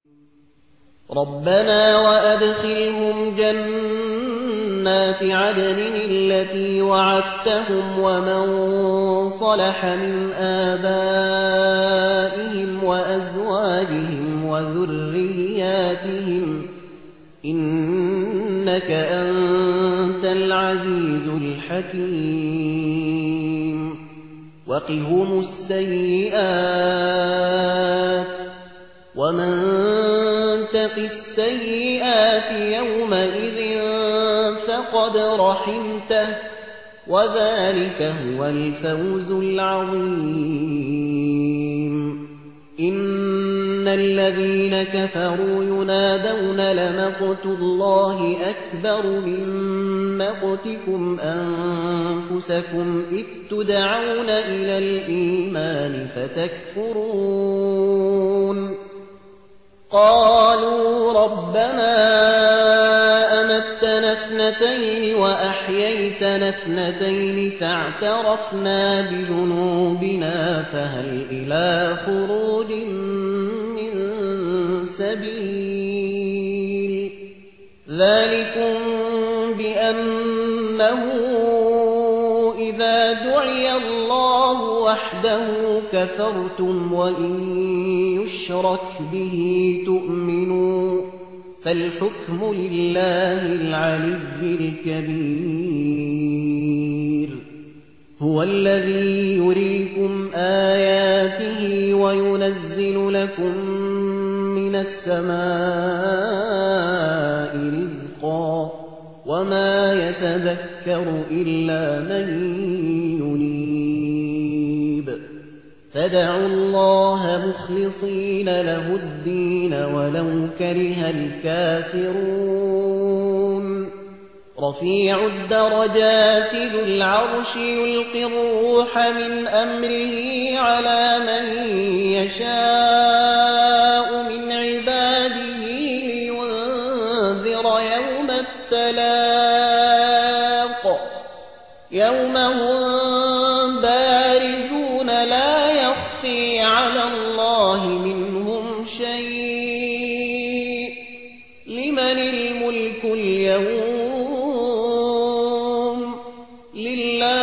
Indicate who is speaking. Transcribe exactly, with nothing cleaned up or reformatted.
Speaker 1: ربنا وأدخلهم جنات عدن التي وعدتهم ومن صلح من آبائهم وأزواجهم وذرياتهم إنك أنت العزيز الحكيم وقهم السيئات ومن تق السيئات يومئذ فقد رحمته وذلك هو الفوز العظيم إن الذين كفروا ينادون لمقت الله أكبر من مقتكم أنفسكم إذ تدعون إلى الإيمان فتكفرون قالوا ربنا أمتنا اثنتين وأحييتنا اثنتين فاعترفنا بذنوبنا فهل إلى خروج من سبيل ذلكم بأنه إذا دعي الله وحده كفرتم وإن يشرك به تؤمنوا فالحكم لله العلي الكبير هو الذي يريكم آياته وينزل لكم من السماء رزقا وما يتذكر إلا من ينيب فادعوا الله مخلصين له الدين ولو كره الكافرون رفيع الدرجات ذو العرش يلقي الروح من أمره على من يشاء من عباده لينذر يوم التلاق يوم هم بارزون لا يخفي على الله منهم شيء لمن الملك اليوم لله